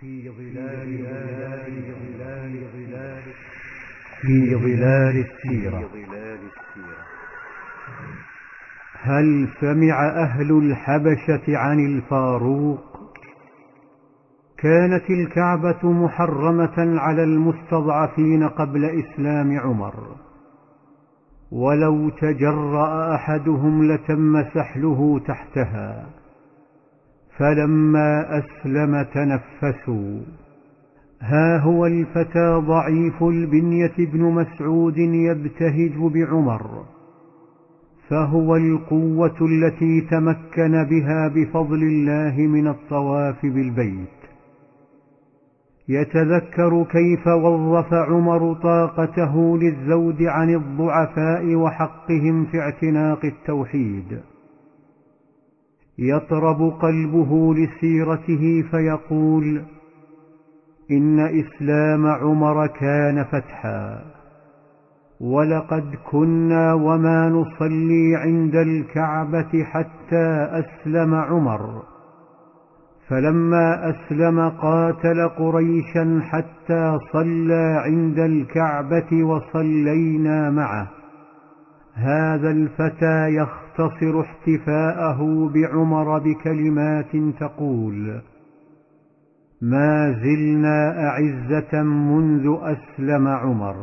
في ظلال السيرة. هل سمع أهل الحبشة عن الفاروق؟ كانت الكعبة محرمة على المستضعفين قبل إسلام عمر، ولو تجرأ أحدهم لتم سحله تحتها، فلما أسلم تنفسوا. ها هو الفتى ضعيف البنية ابن مسعود يبتهج بعمر، فهو القوة التي تمكن بها بفضل الله من الطواف بالبيت. يتذكر كيف وظف عمر طاقته للزود عن الضعفاء وحقهم في اعتناق التوحيد. يطرب قلبه لسيرته فيقول: إن إسلام عمر كان فتحا، ولقد كنا وما نصلي عند الكعبة حتى أسلم عمر، فلما أسلم قاتل قريشا حتى صلى عند الكعبة وصلينا معه. هذا الفتى يختصر احتفاءه بعمر بكلمات تقول: ما زلنا أعزة منذ أسلم عمر.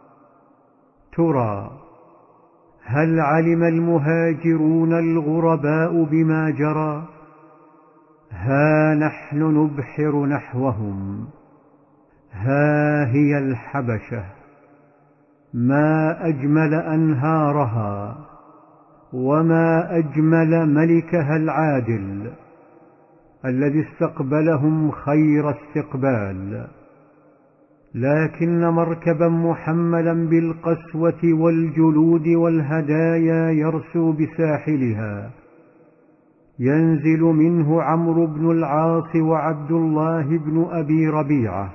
ترى هل علم المهاجرون الغرباء بما جرى؟ ها نحن نبحر نحوهم، ها هي الحبشة، ما أجمل أنهارها، وما أجمل ملكها العادل الذي استقبلهم خير استقبال. لكن مركبا محملا بالقسوة والجلود والهدايا يرسو بساحلها، ينزل منه عمرو بن العاص وعبد الله بن أبي ربيعة،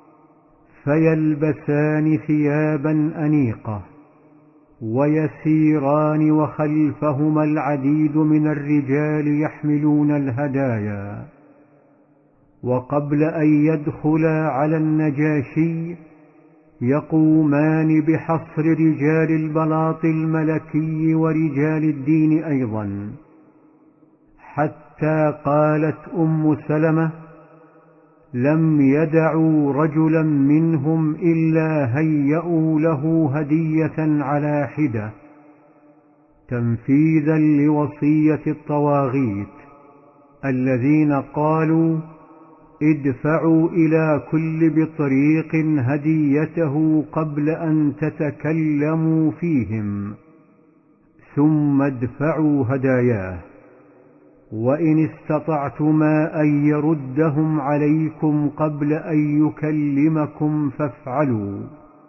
فيلبسان ثيابا أنيقة، ويسيران وخلفهما العديد من الرجال يحملون الهدايا. وقبل أن يدخلا على النجاشي يقومان بحصر رجال البلاط الملكي ورجال الدين أيضا، حتى قالت أم سلمة: لم يدعوا رجلا منهم إلا هيئوا له هدية على حدة، تنفيذا لوصية الطواغيت الذين قالوا: ادفعوا إلى كل بطريق هديته قبل أن تتكلموا فيهم، ثم ادفعوا هداياه، وإن استطعتما أن يردهم عليكم قبل أن يكلمكم فافعلوا.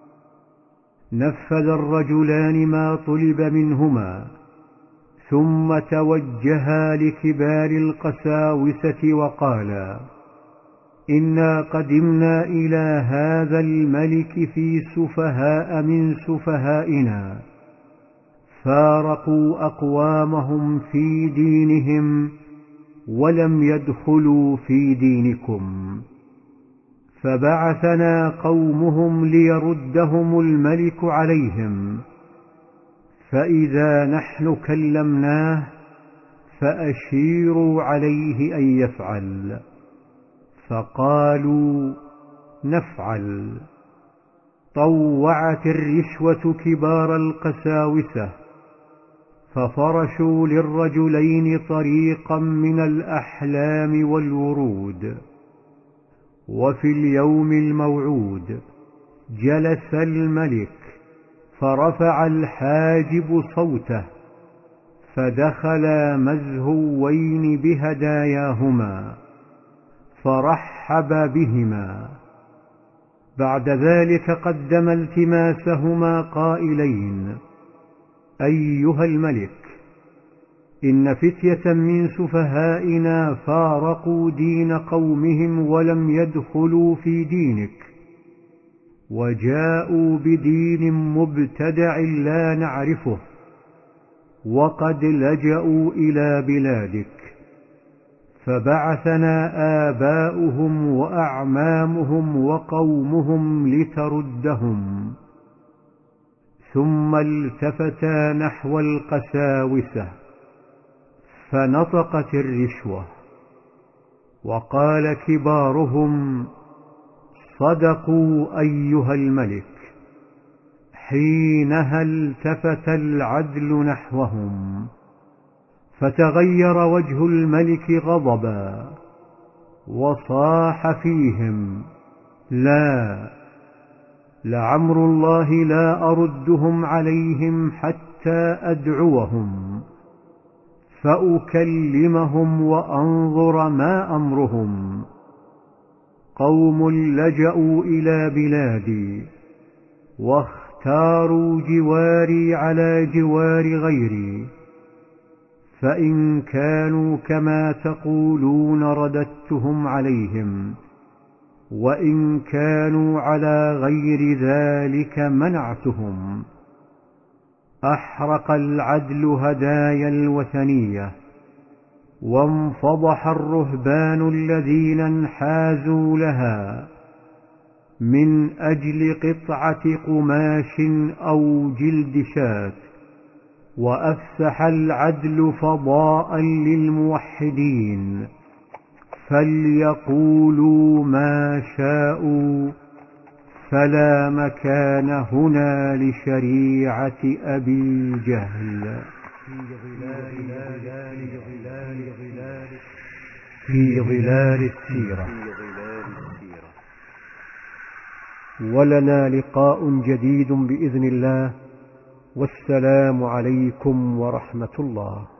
نفذ الرجلان ما طلب منهما، ثم توجها لكبار القساوسة وقالا: إنا قدمنا إلى هذا الملك في سفهاء من سفهائنا، فارقوا أقوامهم في دينهم ولم يدخلوا في دينكم، فبعثنا قومهم ليردهم الملك عليهم، فإذا نحن كلمناه فأشيروا عليه أن يفعل. فقالوا: نفعل. طوعت الرشوة كبار القساوسة، ففرشوا للرجلين طريقا من الأحلام والورود. وفي اليوم الموعود جلس الملك، فرفع الحاجب صوته، فدخلا مزهوين بهداياهما، فرحب بهما. بعد ذلك قدم التماسهما قائلين: أيها الملك، إن فتية من سفهائنا فارقوا دين قومهم ولم يدخلوا في دينك، وجاءوا بدين مبتدع لا نعرفه، وقد لجأوا إلى بلادك، فبعثنا آباؤهم وأعمامهم وقومهم لتردهم، ثم التفتا نحو القساوسة فنطقت الرشوة، وقال كبارهم: صدقوا أيها الملك. حينها التفت العدل نحوهم، فتغير وجه الملك غضبا، وصاح فيهم: لا، لعمر الله لا أردهم عليهم حتى أدعوهم فأكلمهم وأنظر ما أمرهم. قوم لجأوا إلى بلادي واختاروا جواري على جوار غيري، فإن كانوا كما تقولون رددتهم عليهم، وإن كانوا على غير ذلك منعتهم. أحرق العدل هدايا الوثنية، وانفضح الرهبان الذين انحازوا لها من أجل قطعة قماش أو جلد شاة، وأفسح العدل فضاء للموحدين، فليقولوا ما شاءوا، فلا مكان هنا لشريعة أبي جهل. في ظلال السيرة. ولنا لقاء جديد بإذن الله، والسلام عليكم ورحمة الله.